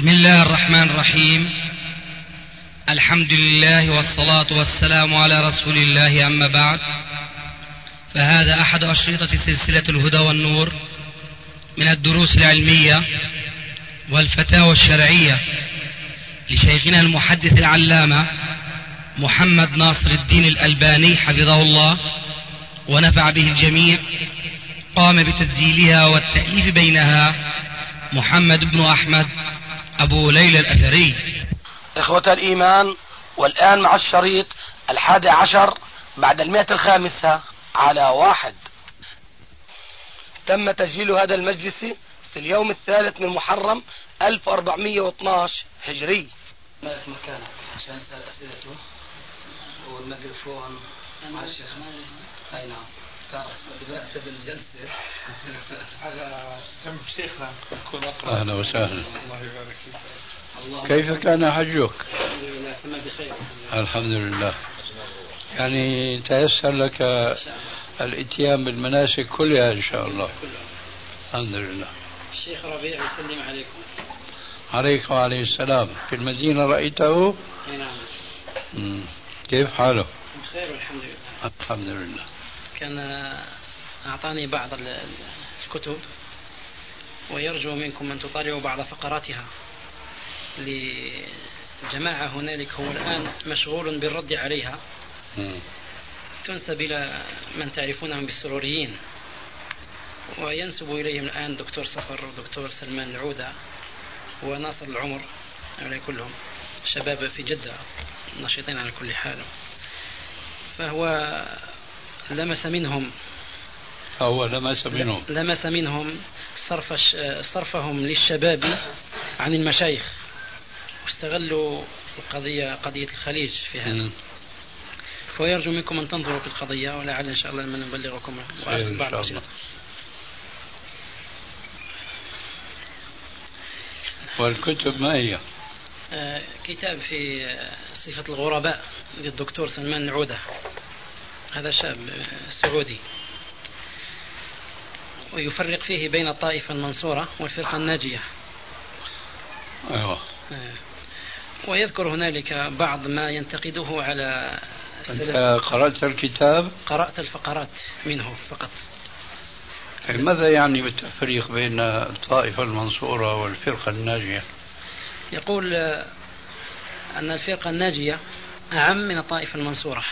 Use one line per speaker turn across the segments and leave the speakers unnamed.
بسم الله الرحمن الرحيم. الحمد لله والصلاة والسلام على رسول الله، أما بعد، فهذا أحد أشرطة سلسلة الهدى والنور من الدروس العلمية والفتاوى الشرعية لشيخنا المحدث العلامة محمد ناصر الدين الألباني حفظه الله ونفع به الجميع. قام بتسجيلها والتأليف بينها محمد بن أحمد أبو ليلى الأثري.
إخوة الإيمان، والآن مع الشريط 11 بعد 105 على 1. تم تسجيل هذا المجلس في اليوم 3 من محرم 1412 هجري. ما في مكانك عشان نسأل أسئلته والميكروفون مع الشيخ. أي نعم، تعرف اللي بدأت بالجلسة
هذا جنب شيخنا يكون أقرب.
أهلا وسهلا.
الله يبارك فيك.
كيف كان حجك؟
الحمد لله كنا بخير.
الحمد لله. يعني تيسر لك الاتيان بالمناسك كلها إن شاء الله. الحمد لله.
الشيخ ربيع يسلم عليكم.
عليكم وعليه السلام. في المدينة رأيته؟
أي نعم.
كيف حاله؟
بخير والحمد لله.
الحمد لله.
كان أعطاني بعض الكتب ويرجو منكم أن تطالعوا بعض فقراتها لجماعة هنالك هو الآن مشغول بالرد عليها. تنسب إلى من تعرفونهم بالسروريين، وينسب إليهم الآن دكتور صفر ودكتور سلمان العودة وناصر العمر، هؤلاء كلهم شباب في جدة نشيطين على كل حال. فهو لمس منهم صرفهم للشباب عن المشايخ، واستغلوا قضية الخليج في هذا. فيرجو منكم أن تنظروا في القضية، ولعل إن شاء الله من نبلغكم بعض الأشياء.
والكتب ما هي؟
كتاب في صفة الغرباء للدكتور سلمان العودة، هذا شاب سعودي، ويفرق فيه بين الطائفة المنصورة والفرقة الناجية.
أيوة.
ويذكر هنالك بعض ما ينتقده على
السلف. قرأت الكتاب؟
قرأت الفقرات منه فقط.
ماذا يعني بالتفريق بين الطائفة المنصورة والفرقة الناجية؟
يقول أن الفرقة الناجية أعم من الطائفة المنصورة،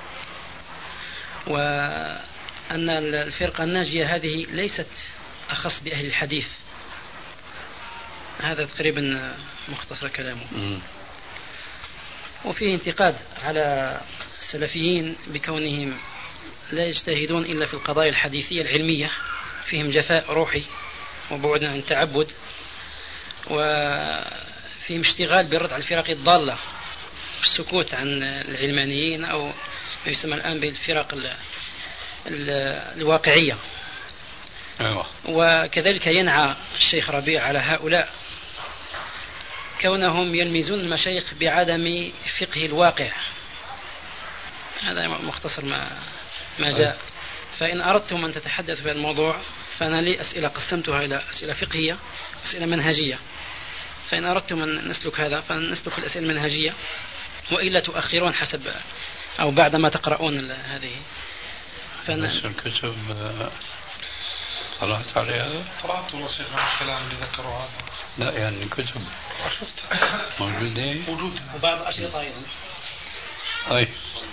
وأن الفرقة الناجية هذه ليست أخص بأهل الحديث. هذا تقريبا مختصر كلامه. وفيه انتقاد على السلفيين بكونهم لا يجتهدون إلا في القضايا الحديثية العلمية، فيهم جفاء روحي وبعد عن التعبد، وفيهم اشتغال بالرد على الفرق الضالة والسكوت عن العلمانيين أو ما يسمى الآن بالفرق الواقعية.
أيوة.
وكذلك ينعى الشيخ ربيع على هؤلاء كونهم يلمزون المشايخ بعدم فقه الواقع. هذا مختصر ما جاء. فإن أردتم أن تتحدثوا في الموضوع فأنا لي أسئلة قسمتها إلى أسئلة فقهية وأسئلة منهجية، فإن أردتم أن نسلك هذا فنسلك الأسئلة المنهجية، وإلا تؤخرون حسب أو بعدما تقرؤون هذه.
الكتب طلعت عليها؟
قرأت وصيغة الكلام اللي ذكروا هذا.
لا يعني كتب
شفتها موجودة وبعض أشرطة أيضا.
أي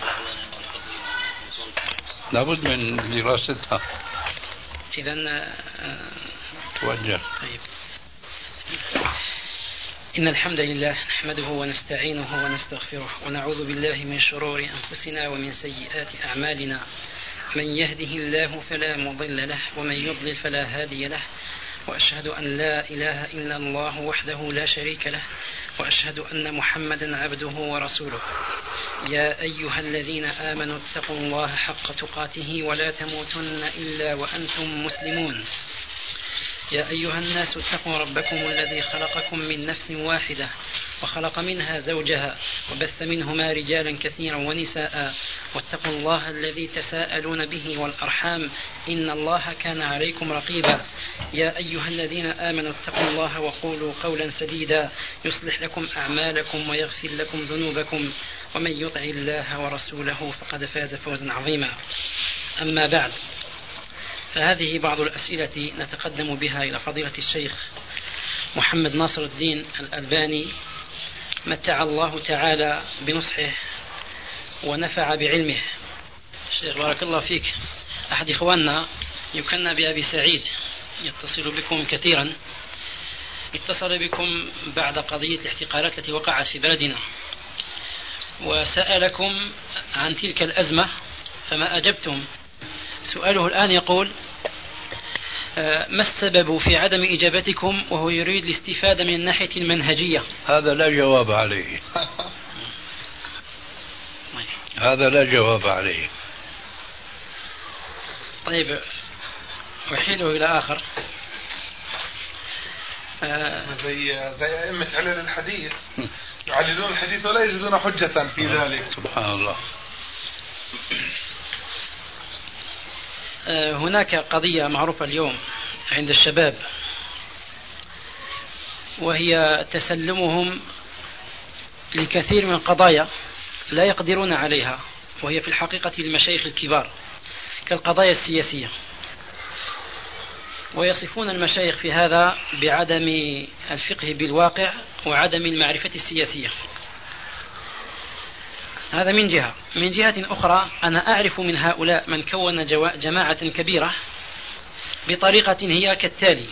لابد من دراستها.
إذن
توجه.
طيب. إن الحمد لله نحمده ونستعينه ونستغفره ونعوذ بالله من شرور أنفسنا ومن سيئات أعمالنا. من يهده الله فلا مضل له ومن يضلل فلا هادي له، وأشهد أن لا إله إلا الله وحده لا شريك له، وأشهد أن محمدا عبده ورسوله. يا أيها الذين آمنوا اتقوا الله حق تقاته ولا تموتن إلا وأنتم مسلمون. يا أيها الناس اتقوا ربكم الذي خلقكم من نفس واحدة وخلق منها زوجها وبث منهما رجالا كثيرا ونساء واتقوا الله الذي تساءلون به والأرحام إن الله كان عليكم رقيبا يا أيها الذين آمنوا اتقوا الله وقولوا قولا سديدا يصلح لكم أعمالكم ويغفر لكم ذنوبكم ومن يطع الله ورسوله فقد فاز فوزا عظيما. أما بعد، فهذه بعض الأسئلة نتقدم بها إلى فضيلة الشيخ محمد ناصر الدين الألباني متع الله تعالى بنصحه ونفع بعلمه. الشيخ بارك الله فيك، أحد إخواننا يكنى بأبي سعيد يتصل بكم كثيرا، اتصل بكم بعد قضية الاحتقالات التي وقعت في بلدنا وسألكم عن تلك الأزمة فما أجبتم. سؤاله الآن يقول: ما السبب في عدم إجابتكم وهو يريد الاستفادة من الناحية المنهجية؟
هذا لا جواب عليه. هذا لا جواب عليه.
طيب، أحيله إلى آخر.
زي أئمة علل الحديث يعللون الحديث ولا يجدون حجة في ذلك.
سبحان الله.
هناك قضية معروفة اليوم عند الشباب، وهي تسلمهم لكثير من القضايا لا يقدرون عليها، وهي في الحقيقة المشايخ الكبار كالقضايا السياسية، ويصفون المشايخ في هذا بعدم الفقه بالواقع وعدم المعرفة السياسية. هذا من جهة. من جهة أخرى، أنا أعرف من هؤلاء من كون جماعة كبيرة بطريقة هي كالتالي: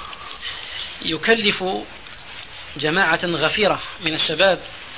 يكلف جماعة غفيرة من الشباب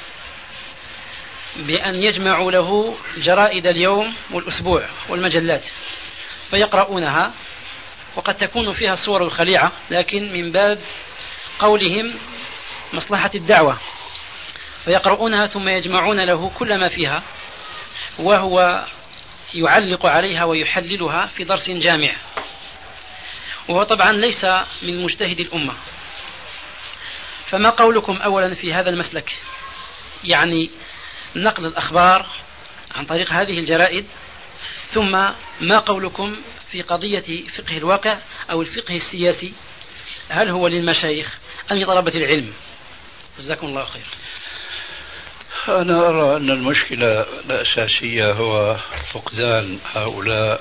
بأن يجمعوا له جرائد اليوم والأسبوع والمجلات فيقرؤونها، وقد تكون فيها الصور الخليعة، لكن من باب قولهم مصلحة الدعوة، فيقرؤونها ثم يجمعون له كل ما فيها، وهو يعلق عليها ويحللها في درس جامع، وهو طبعا ليس من مجتهد الأمة. فما قولكم أولا في هذا المسلك، يعني نقل الأخبار عن طريق هذه الجرائد؟ ثم ما قولكم في قضية فقه الواقع أو الفقه السياسي؟ هل هو للمشايخ أم لطلبة العلم؟ جزاكم الله خير.
أنا أرى أن المشكلة الأساسية هو فقدان هؤلاء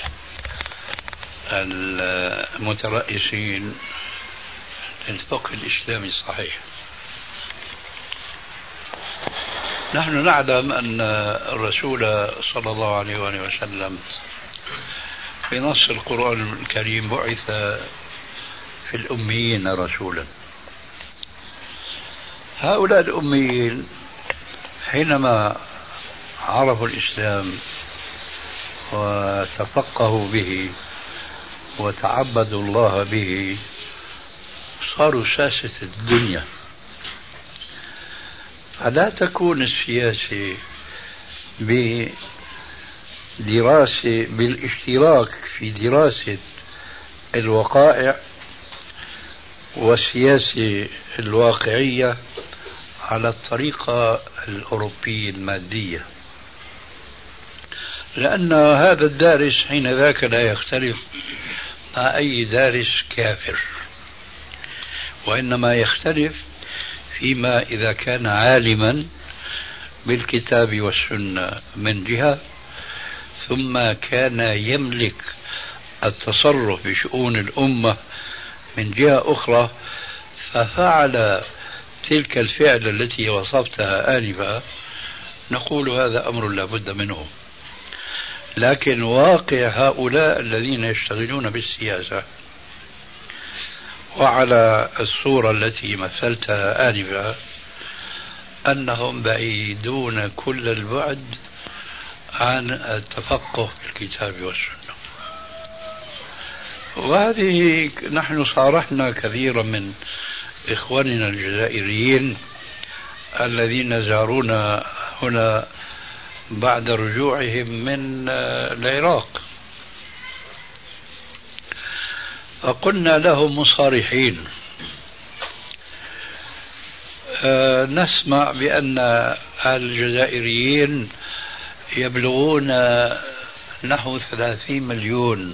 المترأسين للفقه الإسلامي الصحيح. نحن نعلم أن الرسول صلى الله عليه وآله وسلم في نص القرآن الكريم بعث في الأميين رسولا. هؤلاء الأميين حينما عرفوا الإسلام وتفقهوا به وتعبدوا الله به صاروا ساسة الدنيا. فلا تكون السياسة بالاشتراك في دراسة الوقائع والسياسة الواقعية على الطريقة الأوروبية المادية، لأن هذا الدارس حين ذاك لا يختلف مع أي دارس كافر، وإنما يختلف فيما إذا كان عالما بالكتاب والسنة من جهة، ثم كان يملك التصرف بشؤون الأمة من جهة أخرى، ففعل تلك الفعل التي وصفتها آنفا، نقول هذا أمر لا بد منه. لكن واقع هؤلاء الذين يشتغلون بالسياسة وعلى الصورة التي مثلتها آنفا أنهم بعيدون كل البعد عن التفقه في الكتاب والسنة. وهذه نحن صارحنا كثيرا من إخواننا الجزائريين الذين زارونا هنا بعد رجوعهم من العراق، فقلنا لهم مصارحين: نسمع بأن الجزائريين يبلغون نحو 30 مليون،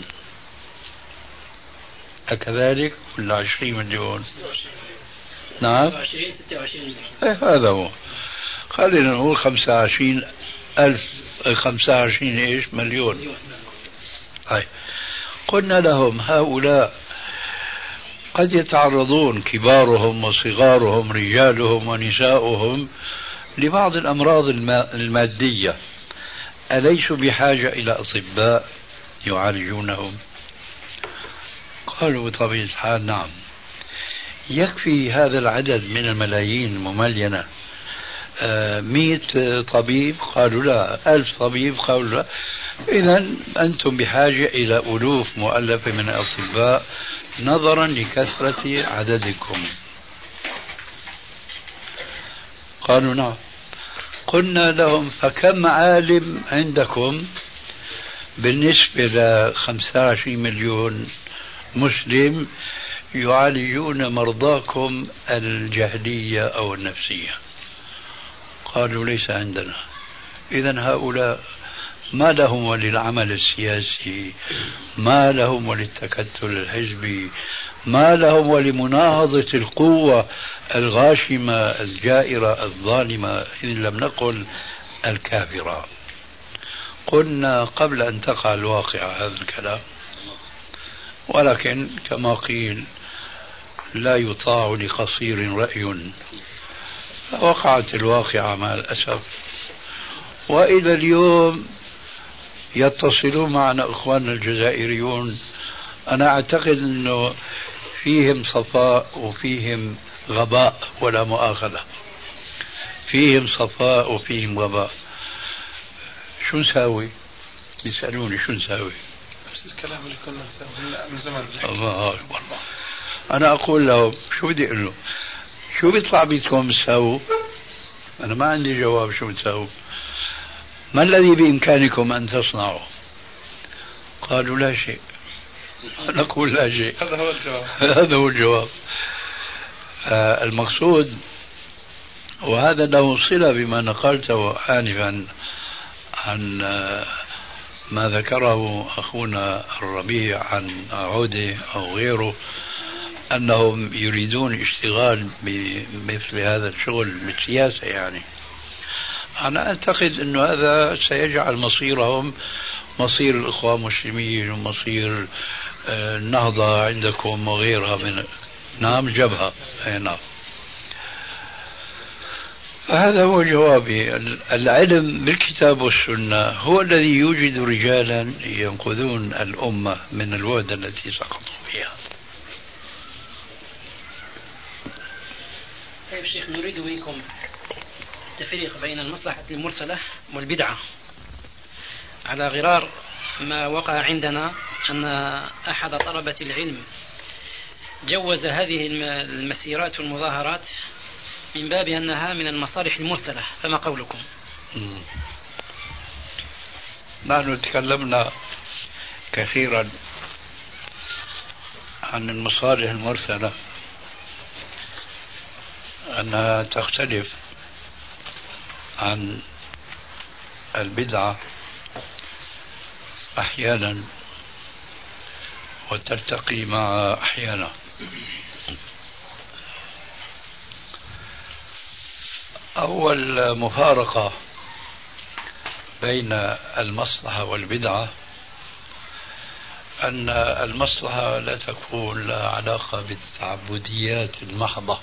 أكذلك ولا 20 مليون؟ نعم
26
هذا هو. خلينا نقول 25 ألف، 25 إيش مليون. قلنا لهم هؤلاء قد يتعرضون كبارهم وصغارهم رجالهم ونساؤهم لبعض الأمراض المادية، أليسوا بحاجة إلى أطباء يعالجونهم؟ قالوا بطبيعة الحال نعم. يكفي هذا العدد من الملايين المملينة 100 طبيب؟ قالوا لا. 1000 طبيب؟ قالوا لا. إذا أنتم بحاجة إلى ألوف مؤلفة من الأطباء نظرا لكثرة عددكم. قالوا نعم. قلنا لهم فكم عالم عندكم بالنسبة ل 25 مليون مسلم يعالجون مرضاكم الجهلية أو النفسية؟ قالوا ليس عندنا. إذن هؤلاء ما لهم وللعمل السياسي، ما لهم وللتكتل الحزبي، ما لهم ولمناهضة القوة الغاشمة الجائرة الظالمة، إن لم نقل الكافرة. قلنا قبل أن تقع الواقعة هذا الكلام، ولكن كما قيل لا يطاع لقصير رأي، وقعت الواقعة مع الأسف. وإلى اليوم يتصلون معنا إخواننا الجزائريون، أنا أعتقد أنه فيهم صفاء وفيهم غباء، ولا مؤاخذة، فيهم صفاء وفيهم غباء. شو نساوي؟ يسألوني شو نساوي؟
نفس الكلام اللي كنا نسويه من زمان.
الله أكبر. أنا أقول لهم شو بدي أقول له؟ شو بيطلع بيدكم تساووا؟ أنا ما عندي جواب شو بتساووا. ما الذي بإمكانكم أن تصنعوا؟ قالوا لا شيء. أنا أقول لا شيء.
هذا هو الجواب.
هذا هو الجواب. المقصود، وهذا له صلة بما نقلته آنفا عن ما ذكره أخونا الربيع عن عودة أو غيره، أنهم يريدون اشتغال بمثل هذا الشغل بالسياسة. يعني أنا أعتقد أن هذا سيجعل مصيرهم مصير الإخوان المسلمين ومصير النهضة عندكم وغيرها من نعم جبهة. نعم. هذا هو جوابي. العلم بالكتاب والسنة هو الذي يوجد رجالا ينقذون الأمة من الوهدة التي سقطوا فيها.
طيب شيخ، نريد منكم التفريق بين المصلحة المرسلة والبدعة، على غرار ما وقع عندنا أن أحد طلبة العلم جوز هذه المسيرات والمظاهرات من باب أنها من المصالح المرسلة، فما قولكم؟
نحن تكلمنا كثيرا عن المصالح المرسلة، أنها تختلف عن البدعة أحيانا وترتقي مع أحيانا. أول مفارقة بين المصلحة والبدعة أن المصلحة لا تكون لها علاقة بالتعبديات المحضة،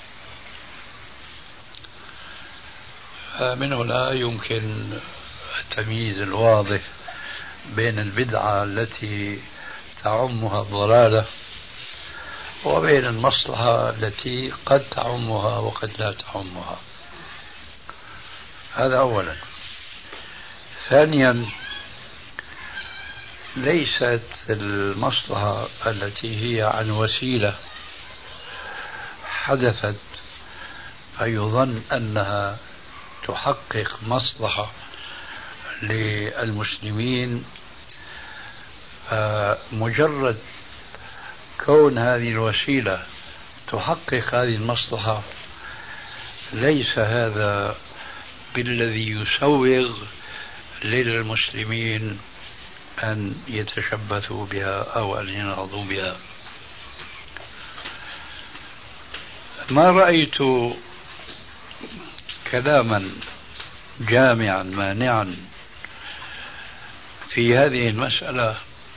من هنا يمكن التمييز الواضح بين البدعة التي تعمها الضلالة وبين المصلحة التي قد تعمها وقد لا تعمها. هذا أولا. ثانيا، ليست المصلحة التي هي عن وسيلة حدثت فيظن أنها تحقق مصلحة للمسلمين، مجرد كون هذه الوسيلة تحقق هذه المصلحة ليس هذا بالذي يسوغ للمسلمين أن يتشبثوا بها أو أن ينهضوا بها. ما رأيت كلاما جامعا مانعا في هذه المسألة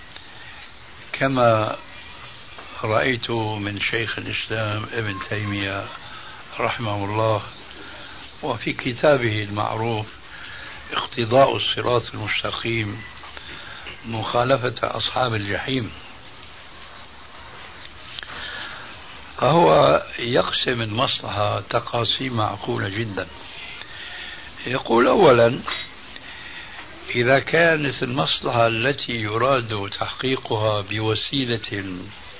كما رأيت من شيخ الإسلام ابن تيمية رحمه الله، وفي كتابه المعروف اقتضاء الصراط المستقيم مخالفة أصحاب الجحيم. فهو يقسم المصلحة تقاسيم معقولة جدا. يقول أولا: إذا كانت المصلحة التي يراد تحقيقها بوسيلة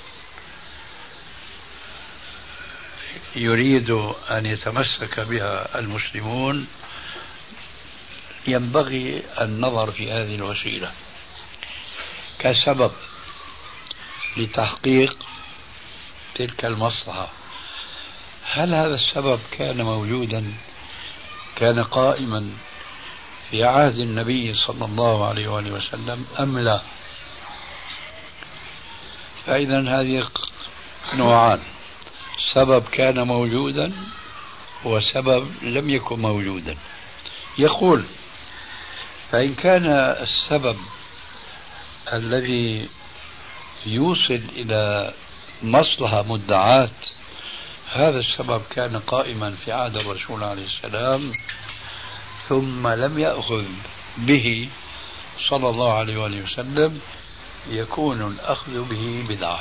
يريد أن يتمسك بها المسلمون، ينبغي النظر في هذه الوسيلة كسبب لتحقيق تلك المصلحة. هل هذا السبب كان موجودا، كان قائما في عهد النبي صلى الله عليه وآله وسلم أم لا؟ فإذا هذه نوعان: سبب كان موجودا وسبب لم يكن موجودا. يقول: فإن كان السبب الذي يوصل إلى مصلحة مدعاة هذا السبب كان قائما في عهد الرسول عليه السلام ثم لم يأخذ به صلى الله عليه وآله وسلم، يكون الأخذ به بدعة.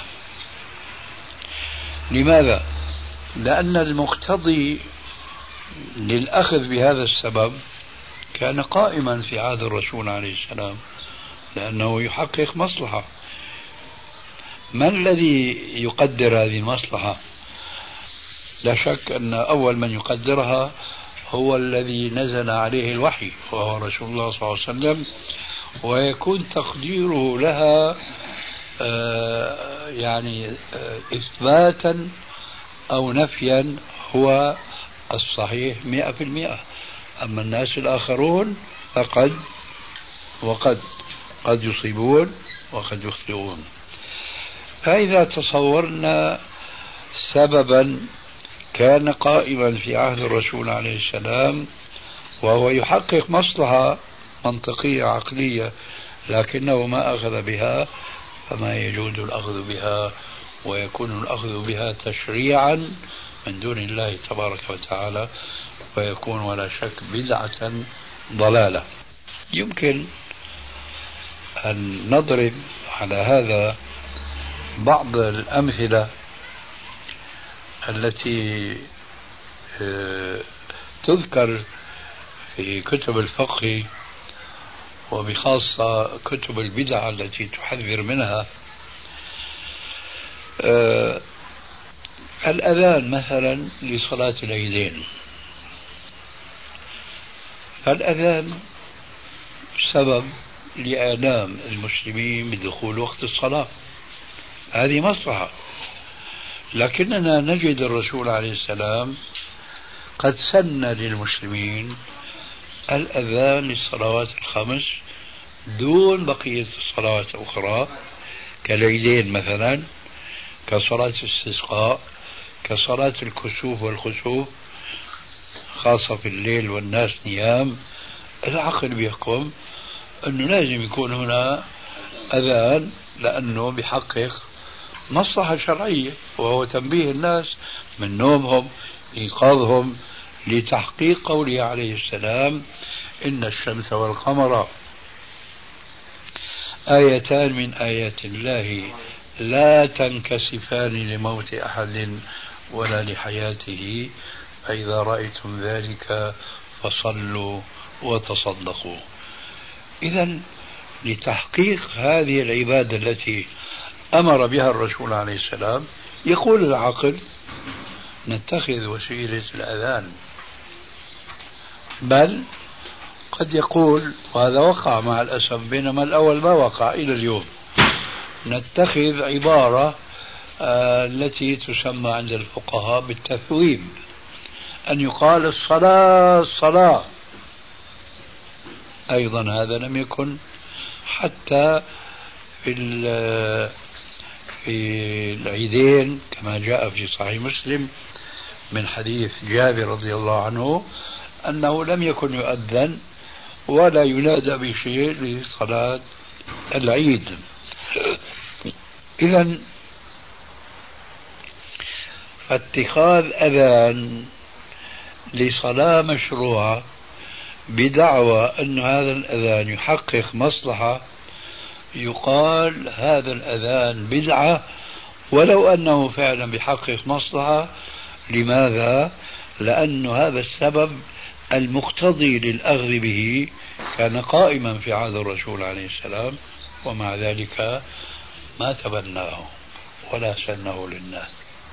لماذا؟ لأن المقتضي للأخذ بهذا السبب كان قائما في عهد الرسول عليه السلام، لأنه يحقق مصلحة. من الذي يقدر هذه المصلحة؟ لا شك أن أول من يقدرها هو الذي نزل عليه الوحي وهو رسول الله صلى الله عليه وسلم، ويكون تقديره لها إثباتا أو نفيا هو الصحيح 100%. أما الناس الآخرون فقد قد يصيبون وقد يخطئون. فإذا تصورنا سببا كان قائما في عهد الرسول عليه السلام وهو يحقق مصلحة منطقية عقلية لكنه ما أخذ بها، فما يجوز الأخذ بها، ويكون الأخذ بها تشريعا من دون الله تبارك وتعالى، ويكون ولا شك بدعة ضلالة. يمكن أن نضرب على هذا بعض الأمثلة التي تذكر في كتب الفقه وبخاصة كتب البدع التي تحذر منها. الأذان مثلا لصلاة العيدين، فالأذان سبب لإعلام المسلمين بدخول وقت الصلاة، هذه مصلحة. لكننا نجد الرسول عليه السلام قد سن للمسلمين الأذان للصلوات الخمس دون بقية الصلوات الأخرى، كالعيدين مثلا، كصلاة الاستسقاء، كصلاة الكسوف والخسوف، خاصة في الليل والناس نيام. العقل بيحكم أنه لازم يكون هنا أذان لأنه بيحقق مصلحة شرعية، وهو تنبيه الناس من نومهم، إيقاظهم لتحقيق قوله عليه السلام: إن الشمس والقمر آيتان من آيات الله لا تنكسفان لموت أحد ولا لحياته فإذا رأيتم ذلك فصلوا وتصدقوا. إذن لتحقيق هذه العبادة التي أمر بها الرسول عليه السلام، يقول العقل: نتخذ وسيلة الأذان. بل قد يقول، وهذا وقع مع الأسف بينما الأول ما وقع إلى اليوم، نتخذ عبارة التي تسمى عند الفقهاء بالتثويب، أن يقال الصلاة الصلاة، أيضا هذا لم يكن حتى في العيدين كما جاء في صحيح مسلم من حديث جابر رضي الله عنه أنه لم يكن يؤذن ولا ينادى بشيء لصلاة العيد. إذن فاتخاذ أذان لصلاة مشروعة بدعوى أن هذا الأذان يحقق مصلحة، يقال هذا الأذان بدعة ولو أنه فعلا بيحقق مصلحة. لماذا؟ لأن هذا السبب المقتضي للأخذ به كان قائما في عهد الرسول عليه السلام، ومع ذلك ما تبناه ولا سنه للناس.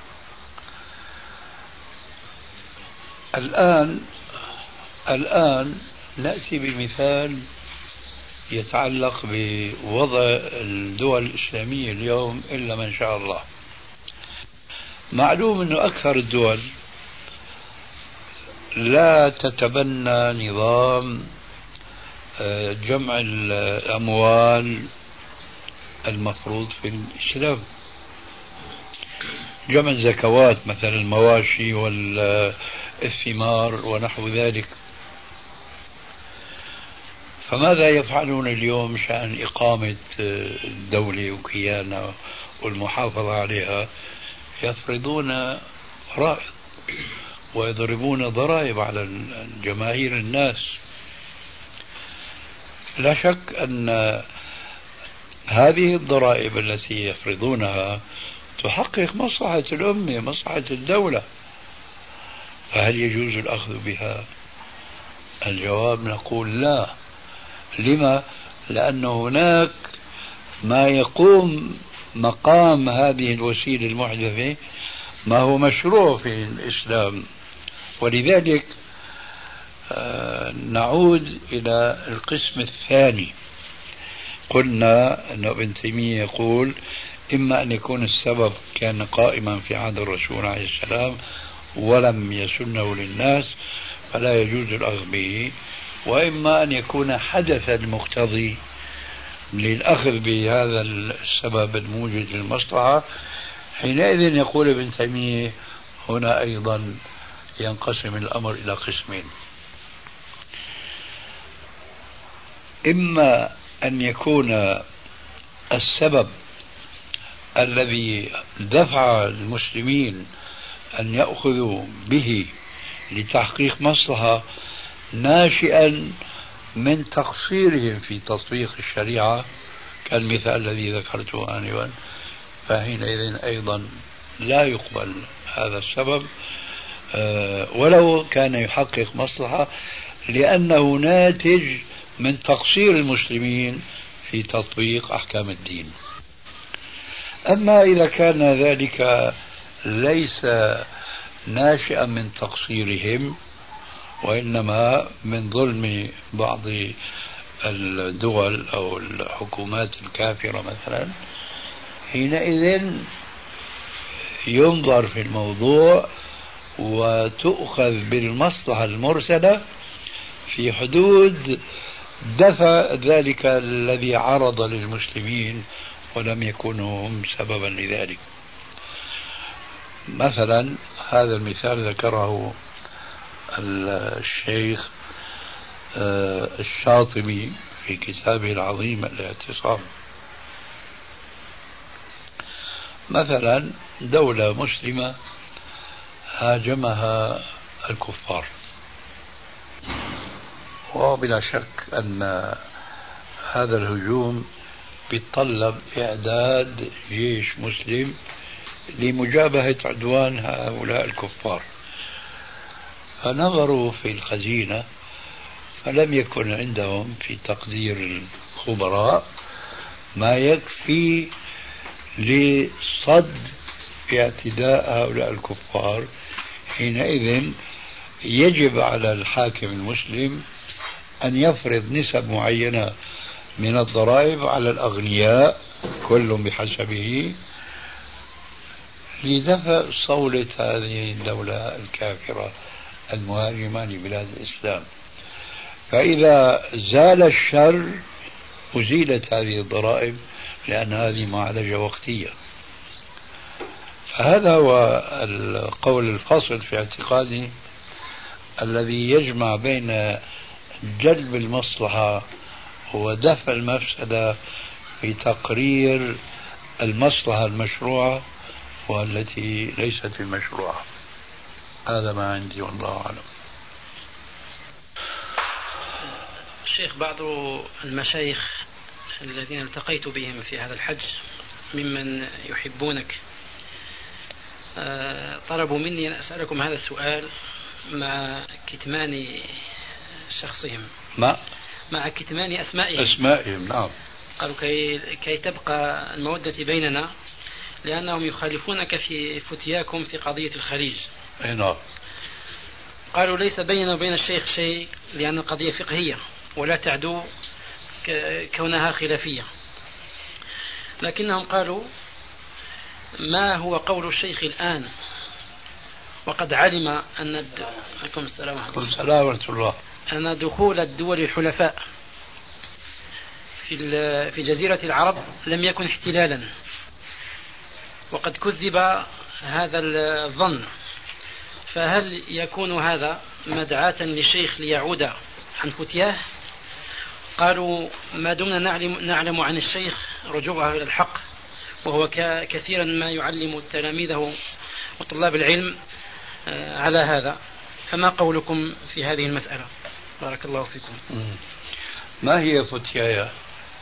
الآن نأتي بمثال يتعلق بوضع الدول الإسلامية اليوم إلا من شاء الله. معلوم أن أكثر الدول لا تتبنى نظام جمع الأموال المفروض في الإسلام، جمع الزكوات مثل المواشي والثمار ونحو ذلك. فماذا يفعلون اليوم شأن إقامة الدولة وكيانها والمحافظة عليها؟ يفرضون فرائض ويضربون ضرائب على الجماهير الناس. لا شك أن هذه الضرائب التي يفرضونها تحقق مصلحة الأمة، مصلحة الدولة، فهل يجوز الأخذ بها؟ الجواب نقول لا. لما؟ لأن هناك ما يقوم مقام هذه الوسيلة المحدثة ما هو مشروع في الإسلام. ولذلك نعود إلى القسم الثاني. قلنا أن ابن تيمية يقول إما أن يكون السبب كان قائما في عهد الرسول عليه السلام ولم يسنه للناس فلا يجوز الأخذ به، وإما أن يكون حدث المقتضي للأخذ بهذا السبب الموجد للمصلحة. حينئذ يقول ابن تيمية هنا أيضا ينقسم الأمر إلى قسمين: إما أن يكون السبب الذي دفع المسلمين أن يأخذوا به لتحقيق مصلحة ناشئا من تقصيرهم في تطبيق الشريعة كالمثال الذي ذكرته آنفا، فحينئذ أيضا لا يقبل هذا السبب ولو كان يحقق مصلحة، لأنه ناتج من تقصير المسلمين في تطبيق أحكام الدين. أما إذا كان ذلك ليس ناشئا من تقصيرهم وإنما من ظلم بعض الدول أو الحكومات الكافرة مثلا، حينئذ ينظر في الموضوع وتؤخذ بالمصلحة المرسلة في حدود دفع ذلك الذي عرض للمسلمين ولم يكونوا هم سببا لذلك. مثلا هذا المثال ذكره الشيخ الشاطبي في كتابه العظيم الاعتصام. مثلا دولة مسلمة هاجمها الكفار، وبلا شك أن هذا الهجوم يتطلب إعداد جيش مسلم لمجابهة عدوان هؤلاء الكفار. فنظروا في الخزينة فلم يكن عندهم في تقدير الخبراء ما يكفي لصد اعتداء هؤلاء الكفار. حينئذ يجب على الحاكم المسلم أن يفرض نسب معينة من الضرائب على الأغنياء كل بحسبه لدفع صولة هذه الدولة الكافرة المهاجمة لبلاد الإسلام. فإذا زال الشر أزيلت هذه الضرائب، لأن هذه معالجة وقتية. فهذا هو القول الفاصل في اعتقادي الذي يجمع بين جلب المصلحة ودفع المفسدة في تقرير المصلحة المشروعة والتي ليست المشروعة. هذا ما عندي والله أعلم.
شيخ، بعض المشايخ الذين التقيت بهم في هذا الحج ممن يحبونك طلبوا مني أن أسألكم هذا السؤال مع كتمان شخصهم، مع كتمان أسمائهم.
نعم.
قالوا كي تبقى المودة بيننا، لأنهم يخالفونك في فتياكم في قضية الخليج.
نعم.
قالوا ليس بيننا وبين الشيخ شيء، لأن القضية فقهية ولا تعدو كونها خلافية، لكنهم قالوا ما هو قول الشيخ الآن وقد علم أن عليكم السلام ورحمة الله أن دخول الدول الحلفاء في جزيرة العرب لم يكن احتلالا، وقد كذب هذا الظن، فهل يكون هذا مدعاة للشيخ ليعود عن فتياه؟ قالوا ما دمنا نعلم عن الشيخ رجوعه إلى الحق، وهو كثيرا ما يعلم تلاميذه وطلاب العلم على هذا، فما قولكم في هذه المسألة؟ بارك الله فيكم.
ما هي فتيايا؟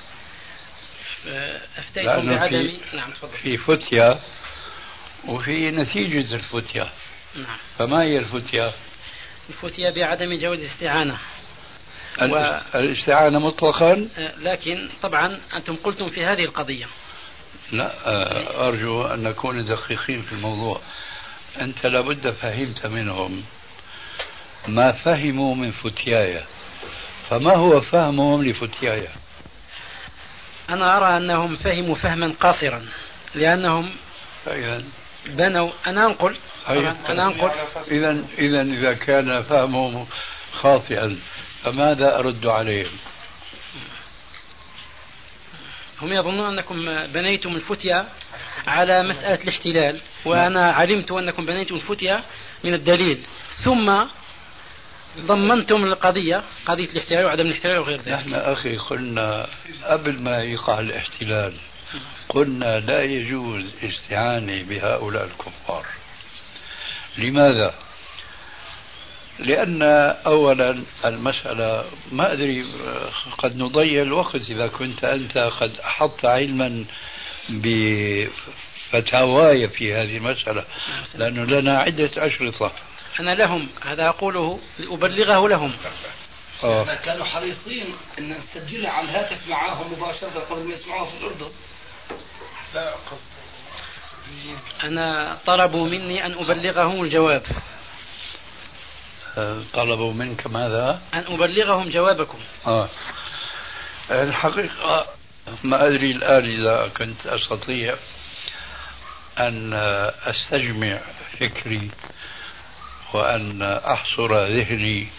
أفتيتم بعدم. نعم تفضل.
في فتيا وفي نتيجة الفتيا.
نعم.
فما هي الفتيا؟
الفتيا بعدم جواز الاستعانة.
الاستعانة مطلقا؟
لكن طبعا أنتم قلتم في هذه القضية.
لا، أرجو أن نكون دقيقين في الموضوع. أنت لابد فهمت منهم ما فهموا من فتيايا، فما هو فهمهم لفتيايا؟
أنا أرى أنهم فهموا فهما قاصرا، لأنهم بنوا. أنا أنقل.
إذا كان فهمهم خاطئا فماذا أرد عليهم؟
هم يظنون أنكم بنيتم الفتيا على مسألة الاحتلال، وأنا علمت أنكم بنيتم الفتيا من الدليل، ثم ضمنتم القضية قضية الاحتلال وعدم الاحتلال وغير ذلك.
نحن أخي قلنا قبل ما يقع الاحتلال، قلنا لا يجوز استعانة بهؤلاء الكفار. لماذا؟ لأن أولا المسألة ما أدري، قد نضيع الوقت إذا كنت أنت قد أحطت علما بفتاواي في هذه المسألة، لأنه لنا عدة أشرطة.
أنا لهم هذا أقوله لأبلغه لهم.
كانوا حريصين أن نسجلها على الهاتف معاهم مباشرة قبل ما يسمعوها في الأردن.
لا،
أنا طلبوا مني أن أبلغهم الجواب.
طلبوا منك ماذا؟
أن أبلغهم جوابكم.
الحقيقة ما أدري الآن إذا كنت أستطيع أن أستجمع فكري وأن أحصر ذهني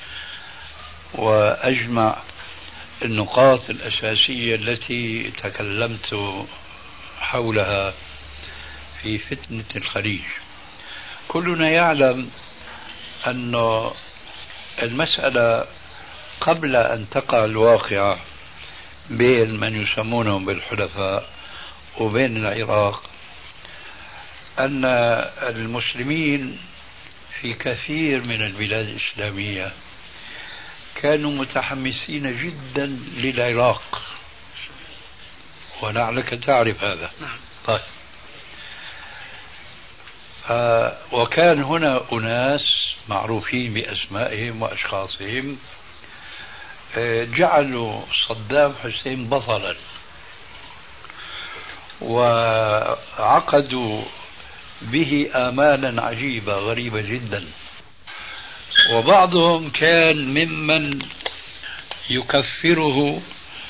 وأجمع النقاط الأساسية التي تكلمت حولها في فتنة الخليج. كلنا يعلم أن المسألة قبل أن تقع الواقعة بين من يسمونهم بالحلفاء وبين العراق، أن المسلمين في كثير من البلاد الإسلامية كانوا متحمسين جدا للعراق، ولعلك تعرف هذا. طيب. وكان هنا أناس معروفين بأسمائهم وأشخاصهم جعلوا صدام حسين بطلا، وعقدوا به آمالا عجيبة غريبة جدا. وبعضهم كان ممن يكفره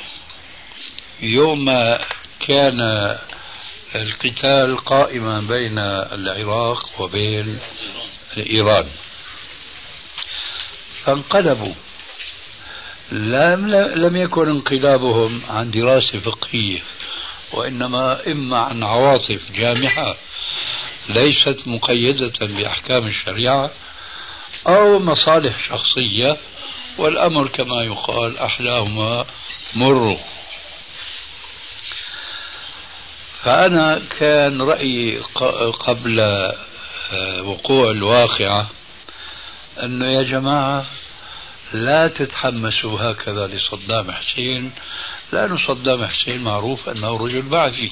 يوم كان القتال قائما بين العراق وبين إيران. فانقلبوا. لم يكن انقلابهم عن دراسة فقهية، وإنما إما عن عواطف جامحة ليست مقيدة بأحكام الشريعة، أو مصالح شخصية، والأمر كما يقال أحلاهما مر. فأنا كان رأيي قبل وقوع الواقعة أنه يا جماعة لا تتحمسوا هكذا لصدام حسين، لأن صدام حسين معروف أنه رجل بعثي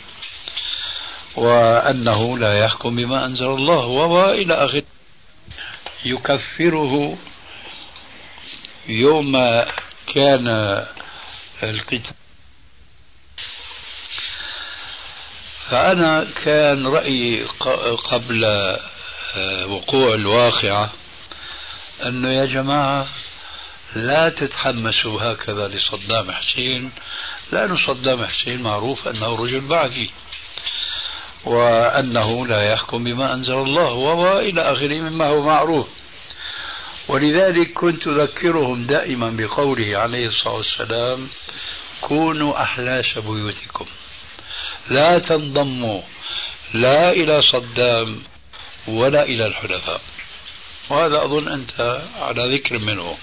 وأنه لا يحكم بما أنزل الله وإلى آخره. يكفره يوم كان القتال. فأنا كان رأيي قبل وقوع الواقعة أنه يا جماعة لا تتحمسوا هكذا لصدام حسين، لأن صدام حسين معروف أنه رجل بعثي وأنه لا يحكم بما أنزل الله وإلى آخره مما هو معروف. ولذلك كنت أذكرهم دائما بقوله عليه الصلاة والسلام: كونوا أحلاس بيوتكم، لا تنضموا لا إلى صدام ولا إلى الحلفاء. وهذا أظن أنت على ذكر منه.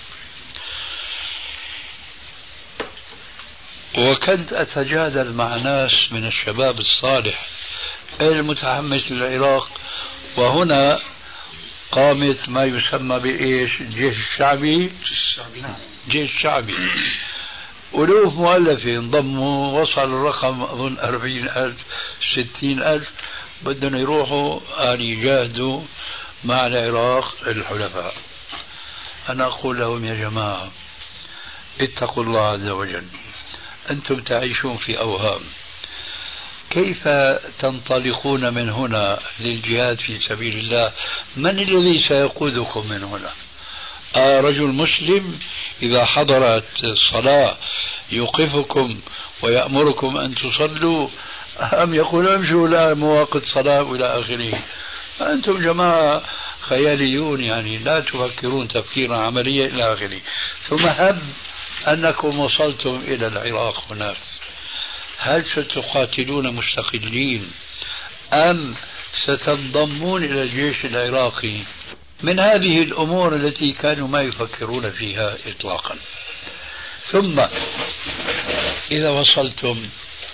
وكنت أتجادل مع ناس من الشباب الصالح المتحمس للعراق، وهنا قامت ما يسمى بإيش؟ الجيش الشعبي. الجيش الشعبي ألوف مؤلفة انضموا، وصل الرقم أظن 40,000 60,000 بدهم يروحوا أن يجاهدوا مع العراق الحلفاء. أنا أقول لهم يا جماعة اتقوا الله عز وجل، أنتم تعيشون في أوهام. كيف تنطلقون من هنا للجهاد في سبيل الله؟ من الذي سيقودكم من هنا؟ رجل مسلم إذا حضرت الصلاة يوقفكم ويأمركم أن تصلوا، أم يقول امشوا لا مواقت صلاة إلى آخره؟ أنتم جماعة خياليون، يعني لا تفكرون تفكيرا عمليا إلى آخره. ثم هب أنكم وصلتم إلى العراق هناك، هل ستقاتلون مستقلين أم ستنضمون إلى الجيش العراقي؟ من هذه الأمور التي كانوا ما يفكرون فيها إطلاقا. ثم إذا وصلتم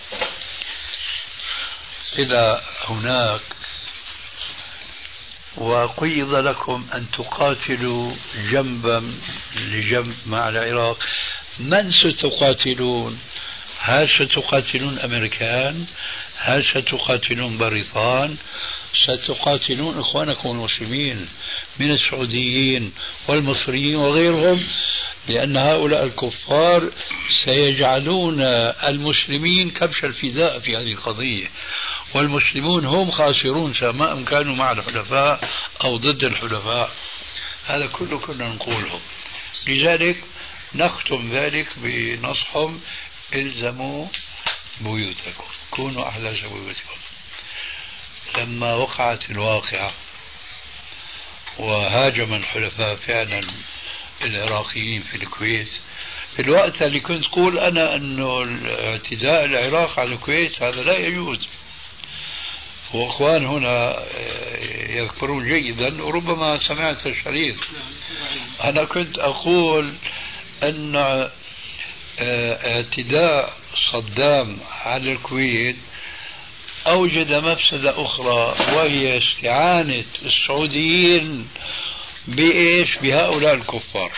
إلى هناك وقيض لكم أن تقاتلوا جنبا لجنب مع العراق، من ستقاتلون؟ هل ستقاتلون أمريكان؟ هل ستقاتلون بريطان؟ ستقاتلون إخوانكم المسلمين من السعوديين والمصريين وغيرهم، لأن هؤلاء الكفار سيجعلون المسلمين كبش الفداء في هذه القضية، والمسلمون هم خاسرون سواء كانوا مع الحلفاء أو ضد الحلفاء. هذا كله كنا نقوله. لذلك نختم ذلك بنصحهم: الزموا بيوتكم، كونوا أحلاس بيوتكم. لما وقعت الواقعة وهاجم الحلفاء فعلا العراقيين في الكويت، في الوقت اللي كنت أقول أنا أنه اعتداء العراق على الكويت هذا لا يجوز، وأخوان هنا يذكرون جيدا وربما سمعت الشريط، أنا كنت أقول أن اعتداء صدام على الكويت أوجد مفسدة أخرى، وهي استعانة السعوديين بإيش؟ بهؤلاء الكفار.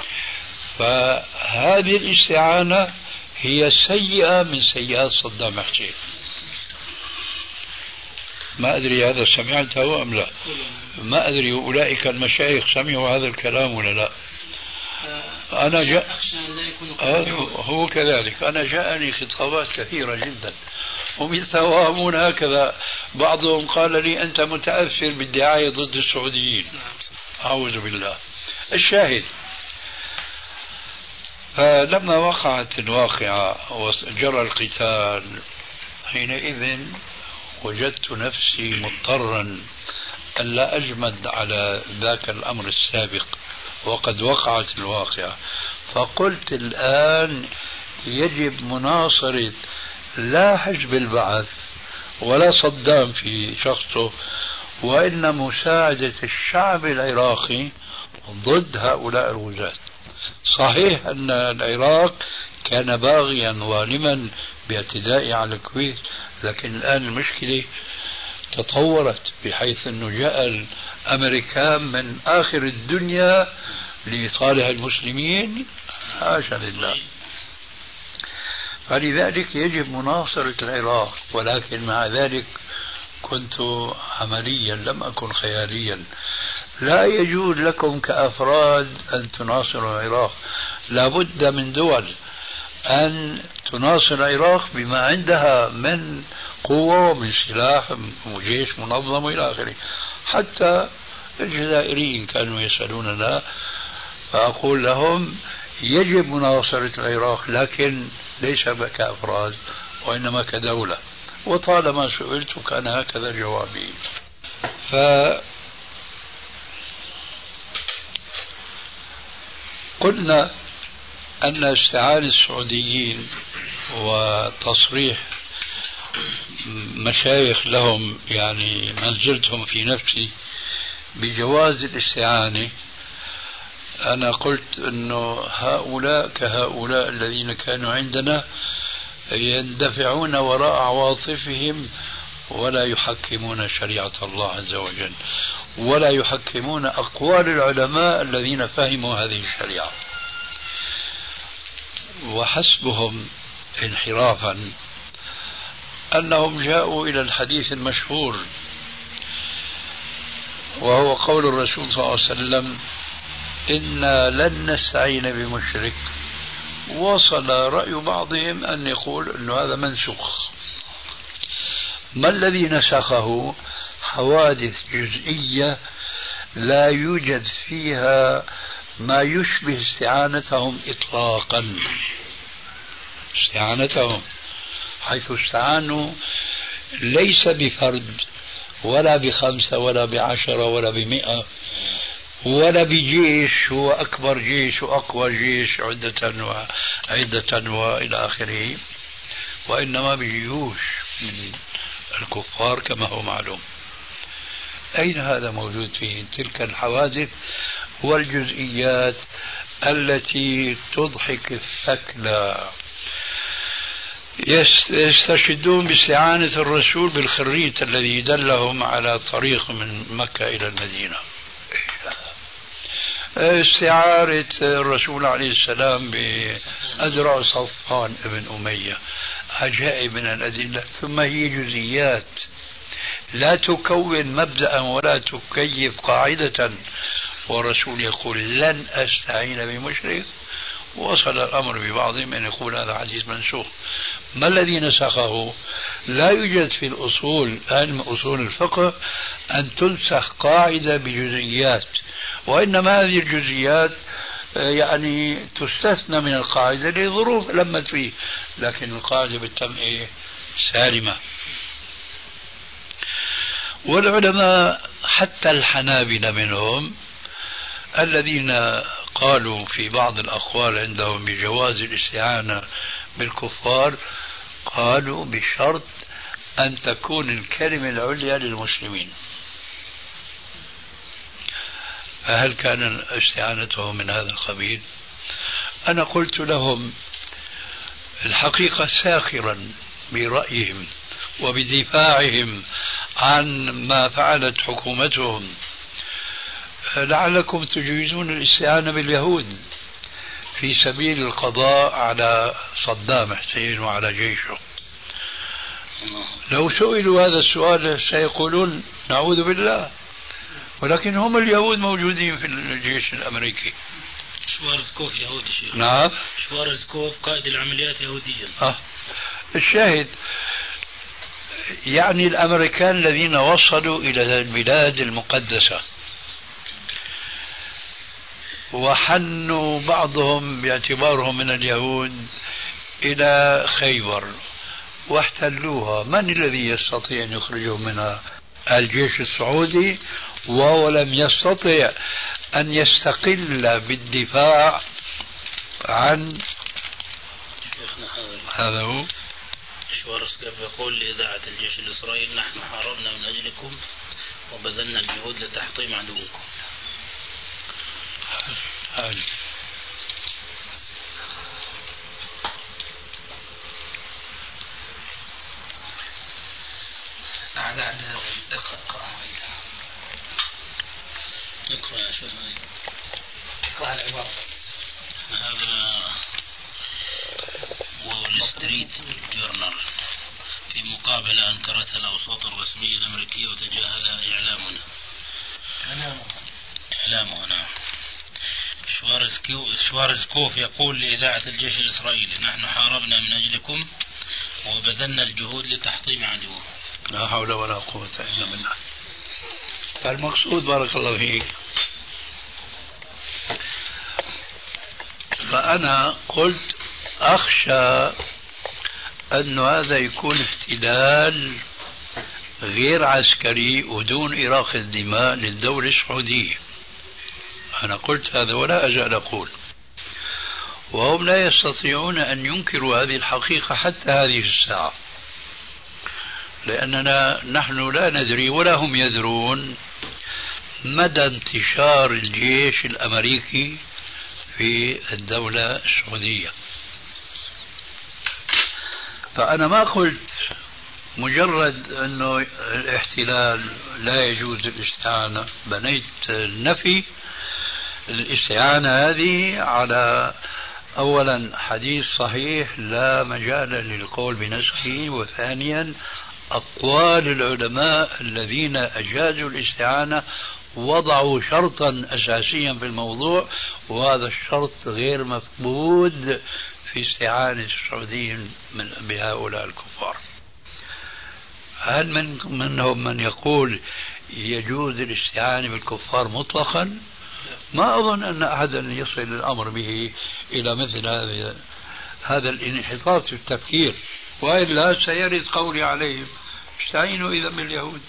فهذه الاستعانة هي سيئة من سيئات صدام حسين. ما أدري هذا سمعته أم لا، ما أدري أولئك المشايخ سمعوا هذا الكلام ولا لا. أنا هو كذلك. أنا جاءني خطابات كثيرة جدا ومتوهمون هكذا. بعضهم قال لي أنت متأثر بالدعاية ضد السعوديين. أعوذ بالله. الشاهد، فلما وقعت الواقعة وجرى القتال، حينئذ وجدت نفسي مضطرا أن لا أجمد على ذاك الأمر السابق وقد وقعت الواقعة. فقلت الآن يجب مناصرة لا حزب البعث ولا صدام في شخصه، وإن مساعدة الشعب العراقي ضد هؤلاء الغزاة. صحيح أن العراق كان باغيا ظالما باعتداء على الكويت، لكن الآن المشكلة تطورت بحيث أنه جاء الأمريكان من آخر الدنيا لصالح المسلمين، حاشا لله. فلذلك يجب مناصرة العراق، ولكن مع ذلك كنت عمليا لم أكن خياليا. لا يجوز لكم كأفراد أن تناصروا العراق، لا بد من دول أن تناصر العراق بما عندها من قوة ومن سلاح وجيش منظم إلى آخره. حتى الجزائريين كانوا يسألوننا، فأقول لهم يجب مناصرة العراق، لكن ليس كأفراد وإنما كدولة. وطالما سئلت كان هكذا جوابي. فقلنا أن استعانة السعوديين وتصريح مشايخ لهم، يعني منزلتهم في نفسي، بجواز الاستعانة. أنا قلت أنه هؤلاء كهؤلاء الذين كانوا عندنا يندفعون وراء عواطفهم ولا يحكمون شريعة الله عز وجل، ولا يحكمون أقوال العلماء الذين فهموا هذه الشريعة. وحسبهم انحرافا أنهم جاءوا إلى الحديث المشهور، وهو قول الرسول صلى الله عليه وسلم: إنا لن نستعين بمشرك. وصل رأي بعضهم أن يقول أن هذا منسوخ. ما الذي نسخه؟ حوادث جزئية لا يوجد فيها ما يشبه استعانتهم إطلاقا. استعانتهم حيث استعانوا ليس بفرد ولا ب5 ولا ب10 ولا ب100 ولا بجيش هو أكبر جيش وأقوى جيش عدة وإلى آخره، وإنما بجيوش من الكفار كما هو معلوم. أين هذا موجود في تلك الحوادث والجزئيات التي تضحك الثكلى؟ يستشهدون باستعانة الرسول بالخريت الذي دلهم على طريق من مكة إلى المدينة. استعارة الرسول عليه السلام بأذرع صفوان بن أمية، عجائب من الأدلة. ثم هي جزئيات لا تكون مبدأ ولا تكيف قاعدة، والرسول يقول لن أستعين بمشرك. وصل الأمر ببعضهم أن يقول هذا حديث منسوخ. ما الذي نسخه؟ لا يوجد في الأصول، علم أصول الفقه، أن تنسخ قاعدة بجزئيات، وإنما هذه الجزئيات يعني تستثنى من القاعدة لظروف لمت فيه، لكن القاعدة بالتم سالمة. والعلماء حتى الحنابلة منهم الذين قالوا في بعض الأقوال عندهم بجواز الاستعانة بالكفار، قالوا بشرط أن تكون الكلمة العليا للمسلمين. فهل كان استعانتهم من هذا القبيل؟ أنا قلت لهم الحقيقة ساخرا برأيهم وبدفاعهم عن ما فعلت حكومتهم، لعلكم تجوزون الاستعانة باليهود في سبيل القضاء على صدام حسين وعلى جيشه. لو سئلوا هذا السؤال سيقولون نعوذ بالله، ولكن هم اليهود موجودين في الجيش الأمريكي.
شوارزكوف يهودي شيخ.
نعم،
شوارزكوف قائد العمليات يهوديا.
الشاهد يعني الأمريكان الذين وصلوا إلى البلاد المقدسة وحنوا بعضهم باعتبارهم من اليهود إلى خيبر واحتلوها، من الذي يستطيع أن يخرجهم منها؟ الجيش السعودي، وهو لم يستطع أن يستقل بالدفاع عن هذا هو
شوارزكوف يقول لإذاعة الجيش الإسرائيلي: نحن حاربنا من أجلكم وبذلنا الجهود لتحطيم عدوكم.
أعداء هذا
اقرأ شو
اقرأ العبارة بس.
هذا وول ستريت جورنال: في مقابلة أنكرتها الأوساط الرسمية الأمريكية وتجاهلها إعلامنا. شوارزكوف يقول لإذاعة الجيش الإسرائيلي: نحن حاربنا من أجلكم وبذلنا الجهود لتحطيم عدوكم.
لا حول ولا قوة إلا بالله. فالمقصود بارك الله فيك، فأنا قلت أخشى أن هذا يكون احتلال غير عسكري ودون إراقة دماء للدولة السعودية. أنا قلت هذا ولا أزال أقول، وهم لا يستطيعون أن ينكروا هذه الحقيقة حتى هذه الساعة، لأننا نحن لا ندري ولا هم يدرون مدى انتشار الجيش الأمريكي في الدولة السعودية. فأنا ما قلت مجرد أنه الاحتلال لا يجوز الاستعانة، بنيت النفي الاستعانة هذه على أولا حديث صحيح لا مجال للقول بنسخه، وثانيا أقوال العلماء الذين أجازوا الاستعانة وضعوا شرطا أساسيا في الموضوع، وهذا الشرط غير مفقود في استعانة السعوديين بهؤلاء الكفار. هل منهم من يقول يجوز الاستعانة بالكفار مطلقا؟ ما أظن أن أحدا يصل الأمر به إلى مثل هذا الانحطاط في التفكير، وإلا سيرد قولي عليهم: استعينوا إذا باليهود.